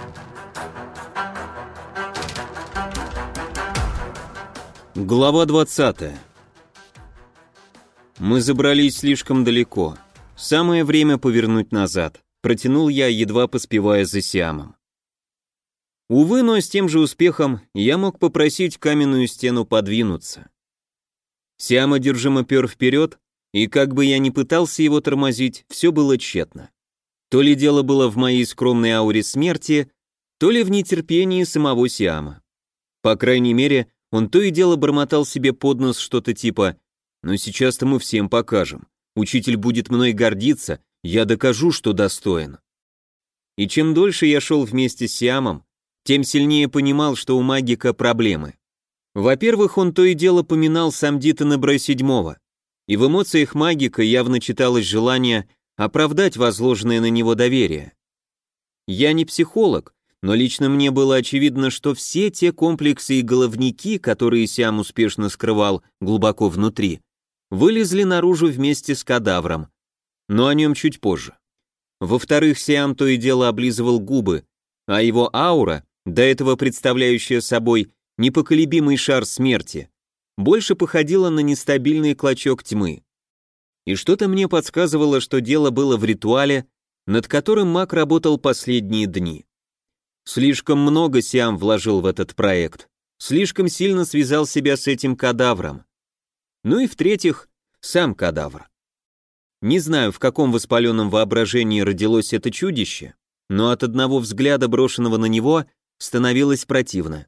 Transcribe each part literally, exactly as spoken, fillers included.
Глава двадцатая. Мы забрались слишком далеко. Самое время повернуть назад. Протянул я, едва поспевая за Сиамом. Увы, но с тем же успехом я мог попросить каменную стену подвинуться. Сиам одержимо пер вперед, и как бы я ни пытался его тормозить, все было тщетно. То ли дело было в моей скромной ауре смерти, то ли в нетерпении самого Сиама. По крайней мере, он то и дело бормотал себе под нос что-то типа «Но сейчас-то мы всем покажем. Учитель будет мной гордиться, я докажу, что достоин». И чем дольше я шел вместе с Сиамом, тем сильнее понимал, что у магика проблемы. Во-первых, он то и дело поминал Самдита Бра седьмого, и в эмоциях магика явно читалось желание оправдать возложенное на него доверие. Я не психолог, но лично мне было очевидно, что все те комплексы и головники, которые Сиам успешно скрывал глубоко внутри, вылезли наружу вместе с кадавром, но о нем чуть позже. Во-вторых, Сиам то и дело облизывал губы, а его аура, до этого представляющая собой непоколебимый шар смерти, больше походила на нестабильный клочок тьмы. И что-то мне подсказывало, что дело было в ритуале, над которым маг работал последние дни. Слишком много Сиам вложил в этот проект, слишком сильно связал себя с этим кадавром. Ну и в-третьих, сам кадавр. Не знаю, в каком воспаленном воображении родилось это чудище, но от одного взгляда, брошенного на него, становилось противно.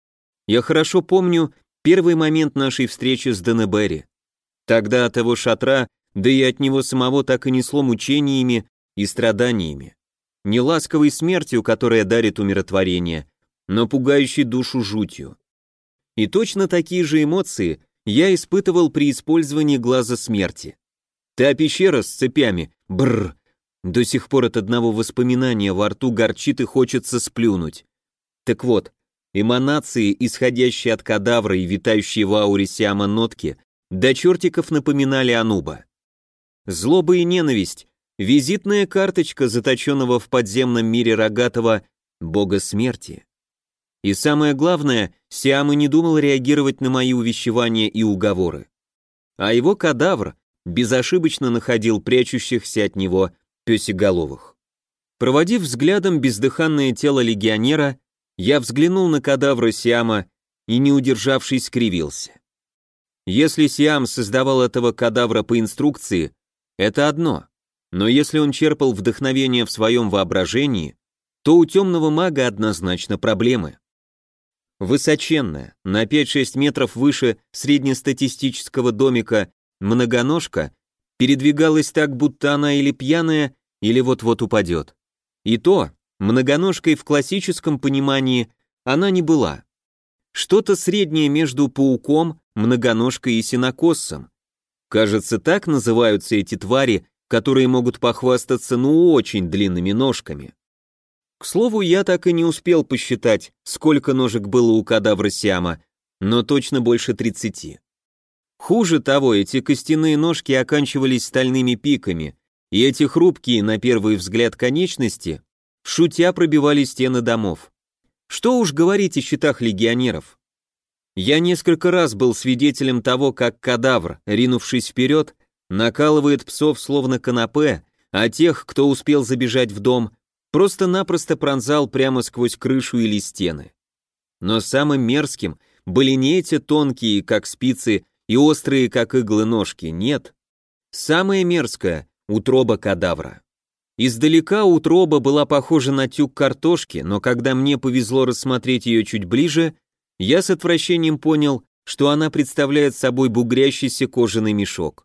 Я хорошо помню первый момент нашей встречи с Денебери. Тогда от его шатра, да и от него самого так и несло мучениями и страданиями. Не ласковой смертью, которая дарит умиротворение, но пугающей душу жутью. И точно такие же эмоции я испытывал при использовании глаза смерти. Та пещера с цепями, бррр, до сих пор от одного воспоминания во рту горчит и хочется сплюнуть. Так вот, эманации, исходящие от кадавра и витающие в ауре Сиама нотки, до чертиков напоминали Ануба. Злоба и ненависть, визитная карточка заточенного в подземном мире рогатого бога смерти. И самое главное, Сиам и не думал реагировать на мои увещевания и уговоры. А его кадавр безошибочно находил прячущихся от него пёсеголовых. Проводив взглядом бездыханное тело легионера, я взглянул на кадавра Сиама и, не удержавшись, скривился. Если Сиам создавал этого кадавра по инструкции, это одно, но если он черпал вдохновение в своем воображении, то у темного мага однозначно проблемы. Высоченная, на пять-шесть метров выше среднестатистического домика, многоножка передвигалась так, будто она или пьяная, или вот-вот упадет. И то, многоножкой в классическом понимании она не была. Что-то среднее между пауком, многоножкой и сенокоссом. Кажется, так называются эти твари, которые могут похвастаться ну очень длинными ножками. К слову, я так и не успел посчитать, сколько ножек было у кадавра Сиама, но точно больше тридцати. Хуже того, эти костяные ножки оканчивались стальными пиками, и эти хрупкие, на первый взгляд, конечности, шутя пробивали стены домов. Что уж говорить о щитах легионеров. Я несколько раз был свидетелем того, как кадавр, ринувшись вперед, накалывает псов словно канапе, а тех, кто успел забежать в дом, просто-напросто пронзал прямо сквозь крышу или стены. Но самым мерзким были не эти тонкие, как спицы, и острые, как иглы, ножки, нет. Самое мерзкое — утроба кадавра. Издалека утроба была похожа на тюк картошки, но когда мне повезло рассмотреть ее чуть ближе, я с отвращением понял, что она представляет собой бугрящийся кожаный мешок.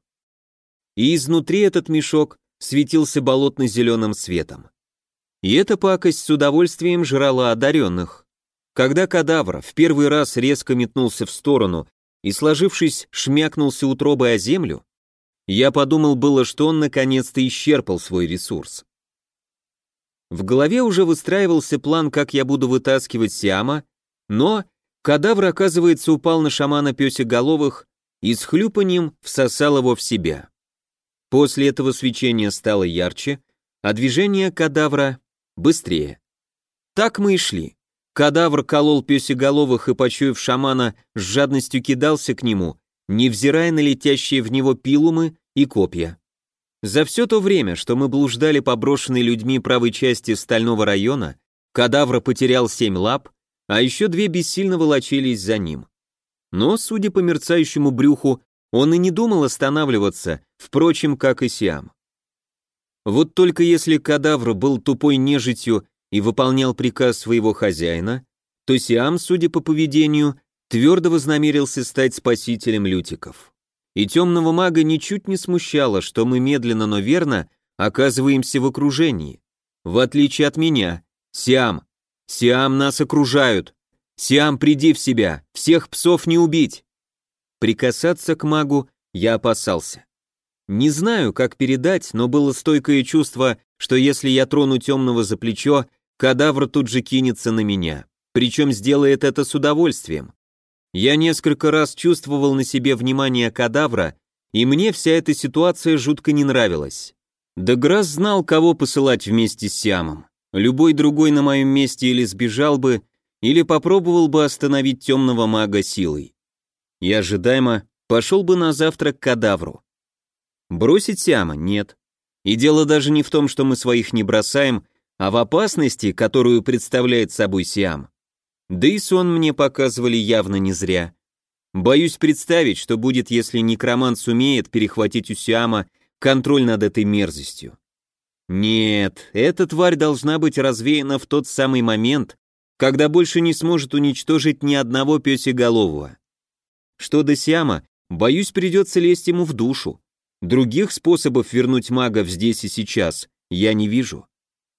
И изнутри этот мешок светился болотно-зеленым светом. И эта пакость с удовольствием жрала одаренных. Когда кадавр в первый раз резко метнулся в сторону и, сложившись, шмякнулся утробой о землю, я подумал было, что он наконец-то исчерпал свой ресурс. В голове уже выстраивался план, как я буду вытаскивать Сиама, но кадавр, оказывается, упал на шамана пёсеголовых и с хлюпаньем всосал его в себя. После этого свечение стало ярче, а движение кадавра быстрее. Так мы и шли. Кадавр колол пёсеголовых и, почуяв шамана, с жадностью кидался к нему, невзирая на летящие в него пилумы и копья. За все то время, что мы блуждали по брошенной людьми правой части стального района, кадавр потерял семь лап, а еще две бессильно волочились за ним. Но, судя по мерцающему брюху, он и не думал останавливаться, впрочем, как и Сиам. Вот только если кадавр был тупой нежитью и выполнял приказ своего хозяина, то Сиам, судя по поведению, твердо вознамерился стать спасителем лютиков. И темного мага ничуть не смущало, что мы медленно, но верно оказываемся в окружении. В отличие от меня, Сиам, Сиам, нас окружают. Сиам, приди в себя, всех псов не убить. Прикасаться к магу я опасался. Не знаю, как передать, но было стойкое чувство, что если я трону темного за плечо, кадавр тут же кинется на меня, причем сделает это с удовольствием. Я несколько раз чувствовал на себе внимание кадавра, и мне вся эта ситуация жутко не нравилась. Деграсс знал, кого посылать вместе с Сиамом. Любой другой на моем месте или сбежал бы, или попробовал бы остановить темного мага силой. И ожидаемо пошел бы на завтрак к кадавру. Бросить Сиама? Нет. И дело даже не в том, что мы своих не бросаем, а в опасности, которую представляет собой Сиам. Да и сон мне показывали явно не зря. Боюсь представить, что будет, если некромант сумеет перехватить у Сиама контроль над этой мерзостью. Нет, эта тварь должна быть развеяна в тот самый момент, когда больше не сможет уничтожить ни одного пёсеголового. Что до Сиама, боюсь, придется лезть ему в душу. Других способов вернуть магов здесь и сейчас я не вижу.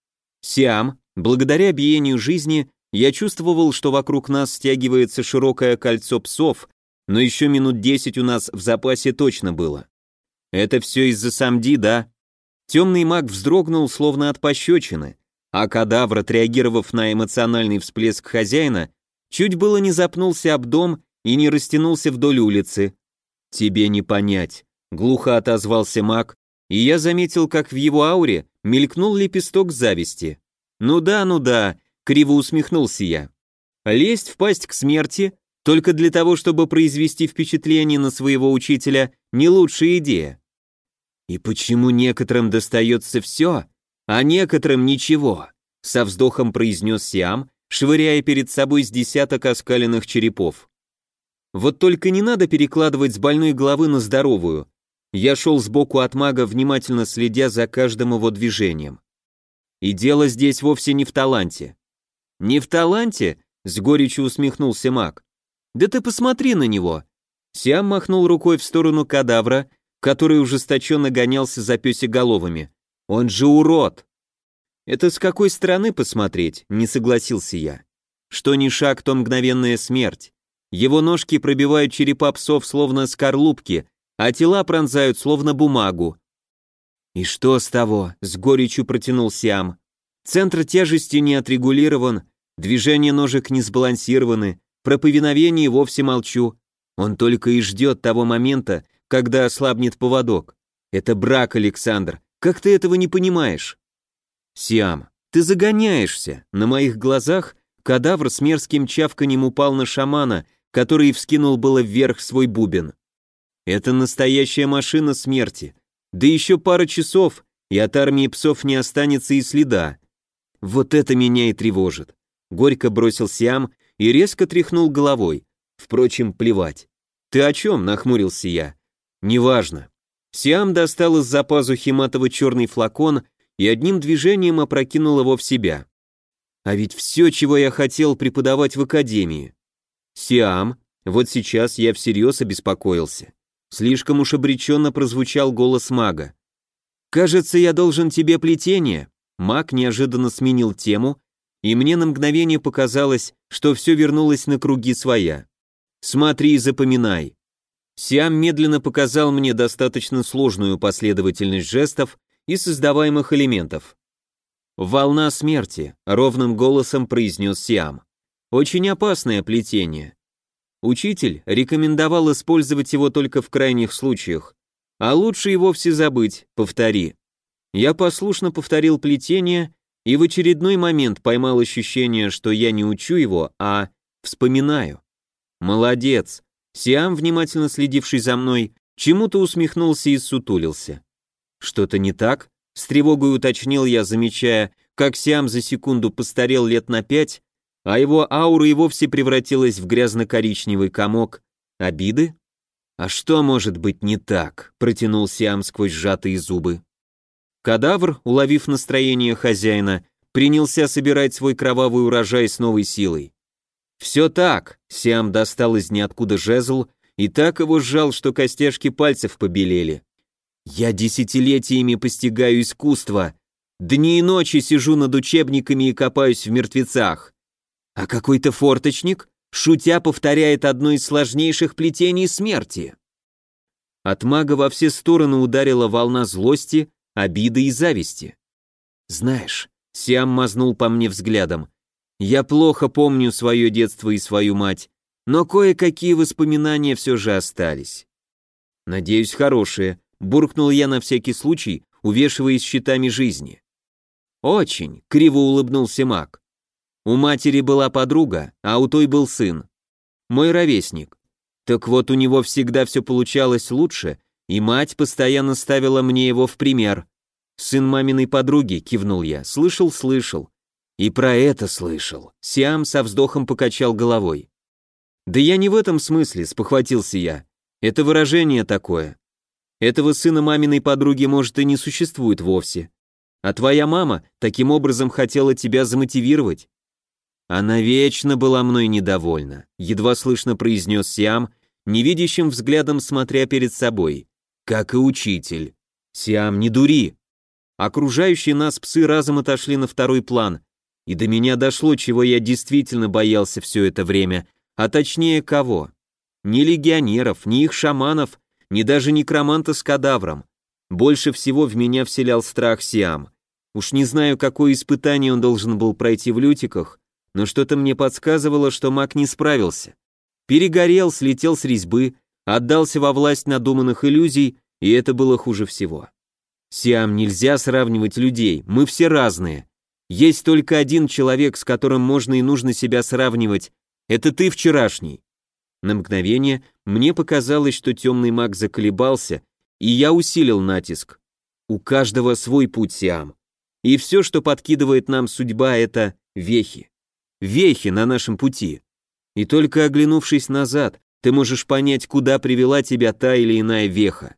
Сиам, благодаря биению жизни, я чувствовал, что вокруг нас стягивается широкое кольцо псов, но еще минут десять у нас в запасе точно было. Это все из-за Самди, да? Темный маг вздрогнул, словно от пощечины, а кадавр, отреагировав на эмоциональный всплеск хозяина, чуть было не запнулся об дом и не растянулся вдоль улицы. «Тебе не понять», — глухо отозвался маг, и я заметил, как в его ауре мелькнул лепесток зависти. «Ну да, ну да», — криво усмехнулся я. «Лезть в пасть к смерти только для того, чтобы произвести впечатление на своего учителя, не лучшая идея». «И почему некоторым достается все, а некоторым ничего?» — со вздохом произнес Сиам, швыряя перед собой с десяток оскаленных черепов. «Вот только не надо перекладывать с больной головы на здоровую». Я шел сбоку от мага, внимательно следя за каждым его движением. И дело здесь вовсе не в таланте. «Не в таланте?» — с горечью усмехнулся маг. «Да ты посмотри на него!» Сиам махнул рукой в сторону кадавра, который ужесточенно гонялся за пёсеголовыми. «Он же урод!» «Это с какой стороны посмотреть?» — не согласился я. «Что ни шаг, то мгновенная смерть. Его ножки пробивают черепа псов словно скорлупки, а тела пронзают словно бумагу». «И что с того?» — с горечью протянул Сиам. «Центр тяжести не отрегулирован, движения ножек не сбалансированы, про повиновение вовсе молчу. Он только и ждет того момента, когда ослабнет поводок. Это брак, Александр, как ты этого не понимаешь?» «Сиам, ты загоняешься». На моих глазах кадавр с мерзким чавканьем упал на шамана, который вскинул было вверх свой бубен. «Это настоящая машина смерти. Да еще пара часов, и от армии псов не останется и следа. Вот это меня и тревожит». Горько бросил Сиам и резко тряхнул головой. Впрочем, плевать. «Ты о чем?» — нахмурился я. «Неважно». Сиам достал из-за пазухи матово-черный флакон и одним движением опрокинул его в себя. А ведь все, чего я хотел преподавать в академии. «Сиам», вот сейчас я всерьез обеспокоился. Слишком уж обреченно прозвучал голос мага. «Кажется, я должен тебе плетение». Маг неожиданно сменил тему, и мне на мгновение показалось, что все вернулось на круги своя. «Смотри и запоминай». Сиам медленно показал мне достаточно сложную последовательность жестов и создаваемых элементов. «Волна смерти», — ровным голосом произнес Сиам. «Очень опасное плетение. Учитель рекомендовал использовать его только в крайних случаях, а лучше и вовсе забыть, повтори». Я послушно повторил плетение, и в очередной момент поймал ощущение, что я не учу его, а вспоминаю. Молодец. Сиам, внимательно следивший за мной, чему-то усмехнулся и сутулился. Что-то не так? С тревогой уточнил я, замечая, как Сиам за секунду постарел лет на пять, а его аура и вовсе превратилась в грязно-коричневый комок. Обиды? А что может быть не так? Протянул Сиам сквозь сжатые зубы. Кадавр, уловив настроение хозяина, принялся собирать свой кровавый урожай с новой силой. «Все так», — Сиам достал из ниоткуда жезл и так его сжал, что костяшки пальцев побелели. «Я десятилетиями постигаю искусство, дни и ночи сижу над учебниками и копаюсь в мертвецах. А какой-то форточник, шутя, повторяет одно из сложнейших плетений смерти». От мага во все стороны ударила волна злости, обиды и зависти. «Знаешь», — Сиам мазнул по мне взглядом, «я плохо помню свое детство и свою мать, но кое-какие воспоминания все же остались». «Надеюсь, хорошие», — буркнул я на всякий случай, увешиваясь щитами жизни. «Очень», — криво улыбнулся маг. «У матери была подруга, а у той был сын. Мой ровесник. Так вот, у него всегда все получалось лучше, и мать постоянно ставила мне его в пример. Сын маминой подруги», — кивнул я, — «слышал, слышал. И про это слышал». Сиам со вздохом покачал головой. «Да я не в этом смысле», — спохватился я. «Это выражение такое. Этого сына маминой подруги, может, и не существует вовсе. А твоя мама таким образом хотела тебя замотивировать». «Она вечно была мной недовольна», — едва слышно произнес Сиам, невидящим взглядом смотря перед собой. «Как и учитель». «Сиам, не дури». Окружающие нас псы разом отошли на второй план, и до меня дошло, чего я действительно боялся все это время, а точнее кого. Ни легионеров, ни их шаманов, ни даже некроманта с кадавром. Больше всего в меня вселял страх Сиам. Уж не знаю, какое испытание он должен был пройти в лютиках, но что-то мне подсказывало, что маг не справился. Перегорел, слетел с резьбы, отдался во власть надуманных иллюзий, и это было хуже всего. «Сиам, нельзя сравнивать людей, мы все разные. Есть только один человек, с которым можно и нужно себя сравнивать. Это ты вчерашний». На мгновение мне показалось, что темный маг заколебался, и я усилил натиск. У каждого свой путь, Сиам. И все, что подкидывает нам судьба, это вехи. Вехи на нашем пути. И только оглянувшись назад, ты можешь понять, куда привела тебя та или иная веха.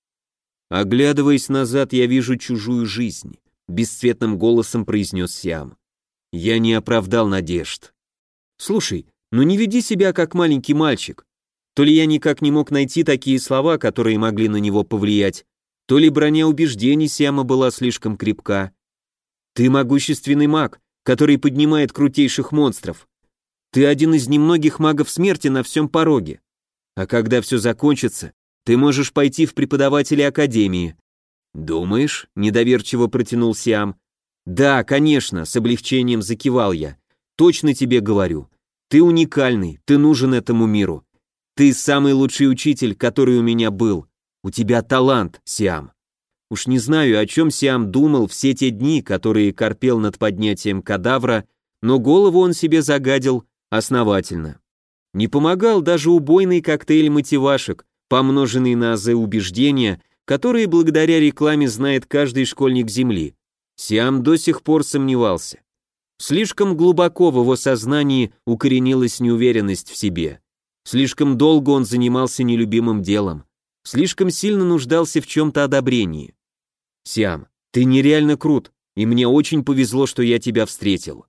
Оглядываясь назад, я вижу чужую жизнь, бесцветным голосом произнес Сиам. Я не оправдал надежд. Слушай, ну не веди себя как маленький мальчик. То ли я никак не мог найти такие слова, которые могли на него повлиять, то ли броня убеждений Сиама была слишком крепка. Ты могущественный маг, который поднимает крутейших монстров. Ты один из немногих магов смерти на всем пороге. А когда все закончится, ты можешь пойти в преподаватели академии. Думаешь? Недоверчиво протянул Сиам. Да, конечно, с облегчением закивал я. Точно тебе говорю. Ты уникальный, ты нужен этому миру. Ты самый лучший учитель, который у меня был. У тебя талант, Сиам. Уж не знаю, о чем Сиам думал все те дни, которые корпел над поднятием кадавра, но голову он себе загадил основательно. Не помогал даже убойный коктейль мотивашек, помноженный на азы убеждения, которые благодаря рекламе знает каждый школьник Земли. Сиам до сих пор сомневался. Слишком глубоко в его сознании укоренилась неуверенность в себе. Слишком долго он занимался нелюбимым делом. Слишком сильно нуждался в чем-то одобрении. «Сиам, ты нереально крут, и мне очень повезло, что я тебя встретил».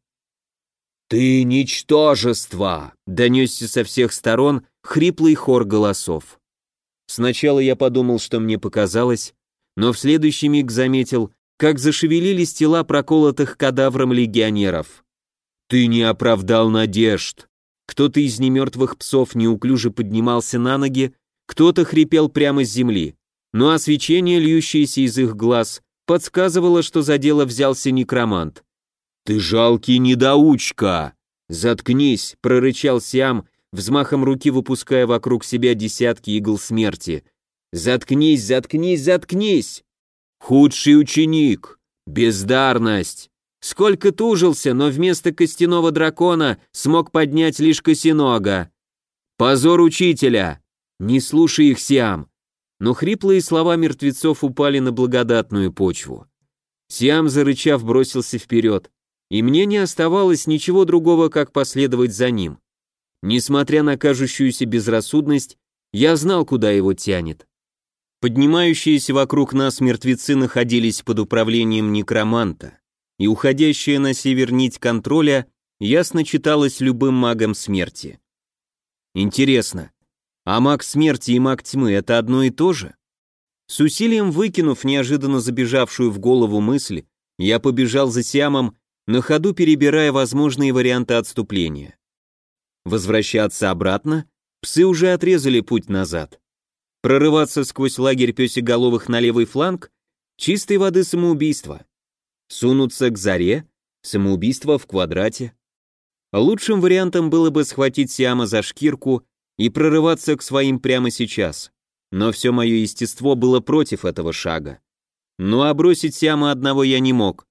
«Ты ничтожество!» — донесся со всех сторон хриплый хор голосов. Сначала я подумал, что мне показалось, но в следующий миг заметил, как зашевелились тела проколотых кадавром легионеров. «Ты не оправдал надежд!» Кто-то из немертвых псов неуклюже поднимался на ноги, кто-то хрипел прямо с земли, но освещение, льющееся из их глаз, подсказывало, что за дело взялся некромант. «Ты жалкий недоучка!» «Заткнись!» — прорычал Сиам, взмахом руки выпуская вокруг себя десятки игл смерти. «Заткнись, заткнись, заткнись!» «Худший ученик! Бездарность! Сколько тужился, но вместо костяного дракона смог поднять лишь косинога. Позор учителя! Не слушай их, Сиам. Но хриплые слова мертвецов упали на благодатную почву. Сиам, зарычав, бросился вперед, и мне не оставалось ничего другого, как последовать за ним. Несмотря на кажущуюся безрассудность, я знал, куда его тянет. Поднимающиеся вокруг нас мертвецы находились под управлением некроманта, и уходящая на север нить контроля ясно читалась любым магом смерти. Интересно, а маг смерти и маг тьмы — это одно и то же? С усилием выкинув неожиданно забежавшую в голову мысль, я побежал за Сиамом, на ходу перебирая возможные варианты отступления. Возвращаться обратно? Псы уже отрезали путь назад. Прорываться сквозь лагерь пёсеголовых на левый фланг? Чистой воды самоубийство. Сунуться к заре? Самоубийство в квадрате. Лучшим вариантом было бы схватить Сиама за шкирку и прорываться к своим прямо сейчас. Но все мое естество было против этого шага. Ну а бросить Сиама одного я не мог.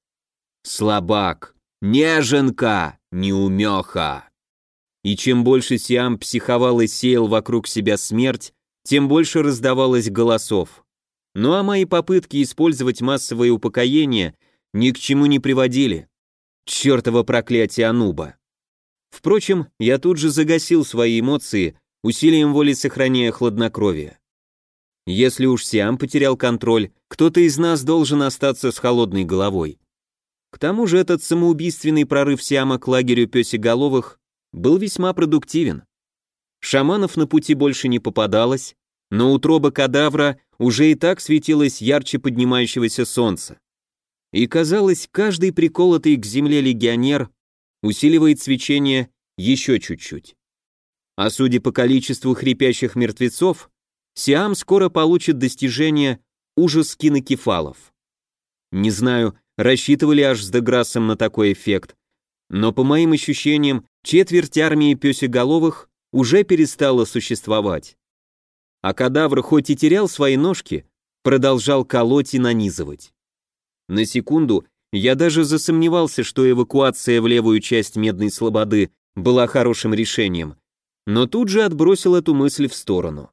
Слабак, неженка, неумеха. И чем больше Сиам психовал и сеял вокруг себя смерть, тем больше раздавалось голосов. Ну а мои попытки использовать массовое упокоение ни к чему не приводили. Чёртово проклятие Ануба. Впрочем, я тут же загасил свои эмоции, усилием воли сохраняя хладнокровие. Если уж Сиам потерял контроль, кто-то из нас должен остаться с холодной головой. К тому же этот самоубийственный прорыв Сиама к лагерю пёсеголовых был весьма продуктивен. Шаманов на пути больше не попадалось, но утроба кадавра уже и так светилась ярче поднимающегося солнца. И казалось, каждый приколотый к земле легионер усиливает свечение еще чуть-чуть. А судя по количеству хрипящих мертвецов, Сиам скоро получит достижение ужас кинокефалов. Не знаю, рассчитывали аж с Деграссом на такой эффект, но по моим ощущениям, четверть армии пёсеголовых уже перестала существовать. А кадавр хоть и терял свои ножки, продолжал колоть и нанизывать. На секунду я даже засомневался, что эвакуация в левую часть Медной Слободы была хорошим решением, но тут же отбросил эту мысль в сторону.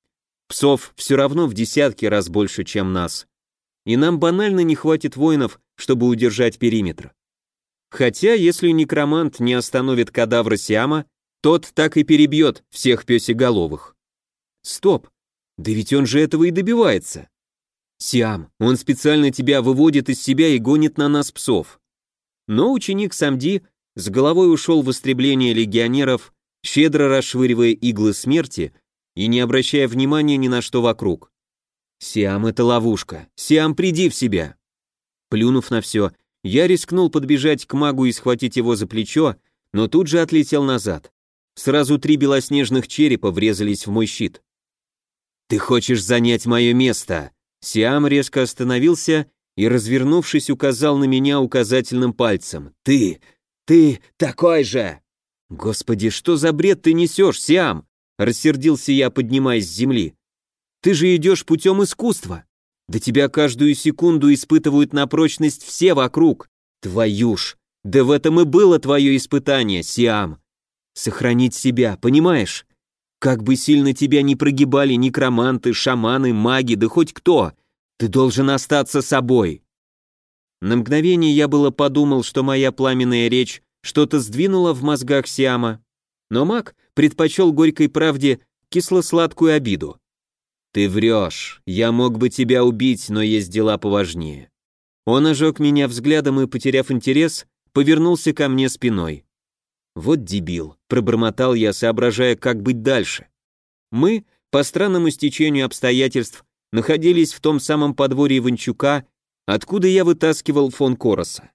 Псов все равно в десятки раз больше, чем нас, и нам банально не хватит воинов, чтобы удержать периметр. Хотя, если некромант не остановит кадавра Сиама, тот так и перебьет всех пёсеголовых. Стоп, да ведь он же этого и добивается. Сиам, он специально тебя выводит из себя и гонит на нас псов. Но ученик Самди с головой ушел в истребление легионеров, щедро расшвыривая иглы смерти и не обращая внимания ни на что вокруг. Сиам, это ловушка. Сиам, приди в себя. Плюнув на все, я рискнул подбежать к магу и схватить его за плечо, но тут же отлетел назад. Сразу три белоснежных черепа врезались в мой щит. «Ты хочешь занять мое место?» Сиам резко остановился и, развернувшись, указал на меня указательным пальцем. «Ты! Ты такой же!» «Господи, что за бред ты несешь, Сиам?» Рассердился я, поднимаясь с земли. «Ты же идешь путем искусства. Да тебя каждую секунду испытывают на прочность все вокруг. Твою ж! Да в этом и было твое испытание, Сиам. Сохранить себя, понимаешь? Как бы сильно тебя ни прогибали некроманты, шаманы, маги, да хоть кто, ты должен остаться собой». На мгновение я было подумал, что моя пламенная речь что-то сдвинула в мозгах Сиама, но маг предпочел горькой правде кисло-сладкую обиду. «Ты врешь, я мог бы тебя убить, но есть дела поважнее». Он ожег меня взглядом и, потеряв интерес, повернулся ко мне спиной. «Вот дебил», — пробормотал я, соображая, как быть дальше. Мы, по странному стечению обстоятельств, находились в том самом подворье Иванчука, откуда я вытаскивал фон Короса.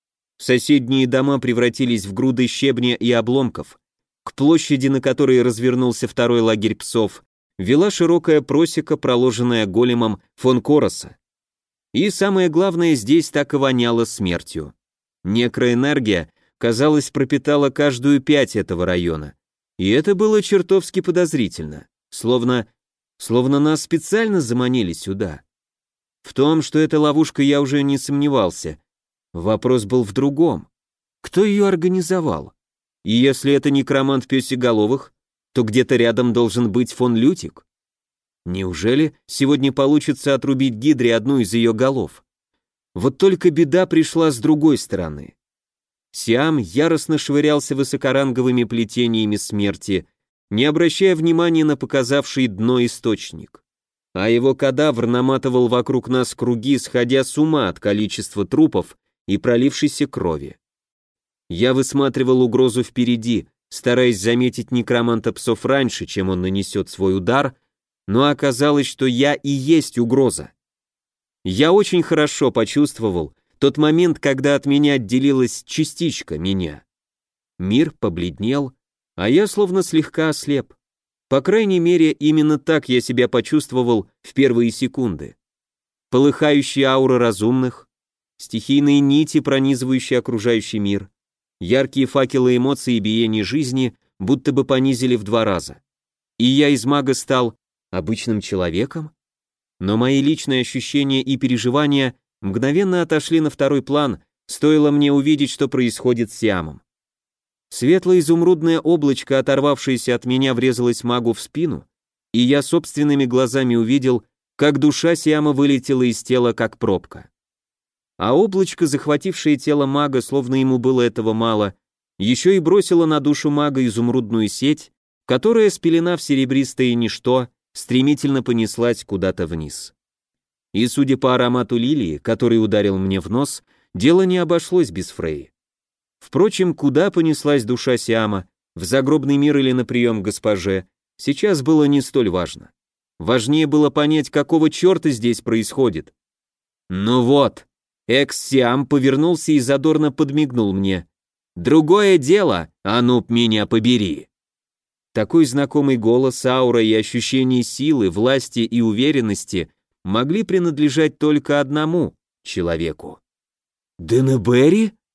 Соседние дома превратились в груды щебня и обломков. К площади, на которой развернулся второй лагерь псов, вела широкая просека, проложенная големом фон Короса. И самое главное, здесь так и воняло смертью. Некроэнергия, казалось, пропитала каждую пять этого района. И это было чертовски подозрительно. Словно... словно нас специально заманили сюда. В том, что это ловушка, я уже не сомневался. Вопрос был в другом. Кто ее организовал? И если это некромант Пёсеголовых, то где-то рядом должен быть фон Лютик. Неужели сегодня получится отрубить Гидре одну из ее голов? Вот только беда пришла с другой стороны. Сиам яростно швырялся высокоранговыми плетениями смерти, не обращая внимания на показавший дно источник. А его кадавр наматывал вокруг нас круги, сходя с ума от количества трупов и пролившейся крови. Я высматривал угрозу впереди, стараясь заметить некроманта псов раньше, чем он нанесет свой удар, но оказалось, что я и есть угроза. Я очень хорошо почувствовал тот момент, когда от меня отделилась частичка меня. Мир побледнел, а я словно слегка ослеп. По крайней мере, именно так я себя почувствовал в первые секунды. Полыхающие ауры разумных, стихийные нити, пронизывающие окружающий мир, яркие факелы эмоций и биения жизни будто бы понизили в два раза. И я из мага стал обычным человеком? Но мои личные ощущения и переживания мгновенно отошли на второй план, стоило мне увидеть, что происходит с Сиамом. Светло-изумрудное облачко, оторвавшееся от меня, врезалось магу в спину, и я собственными глазами увидел, как душа Сиама вылетела из тела, как пробка. А облачко, захватившее тело мага, словно ему было этого мало, еще и бросило на душу мага изумрудную сеть, которая, спеленав серебристое ничто, стремительно понеслась куда-то вниз. И, судя по аромату лилии, который ударил мне в нос, дело не обошлось без Фреи. Впрочем, куда понеслась душа Сиама, в загробный мир или на прием к госпоже, сейчас было не столь важно. Важнее было понять, какого черта здесь происходит. Ну вот, экс-Сиам повернулся и задорно подмигнул мне. «Другое дело, Ануб, меня побери!» Такой знакомый голос, аура и ощущение силы, власти и уверенности могли принадлежать только одному человеку. «Денебери?»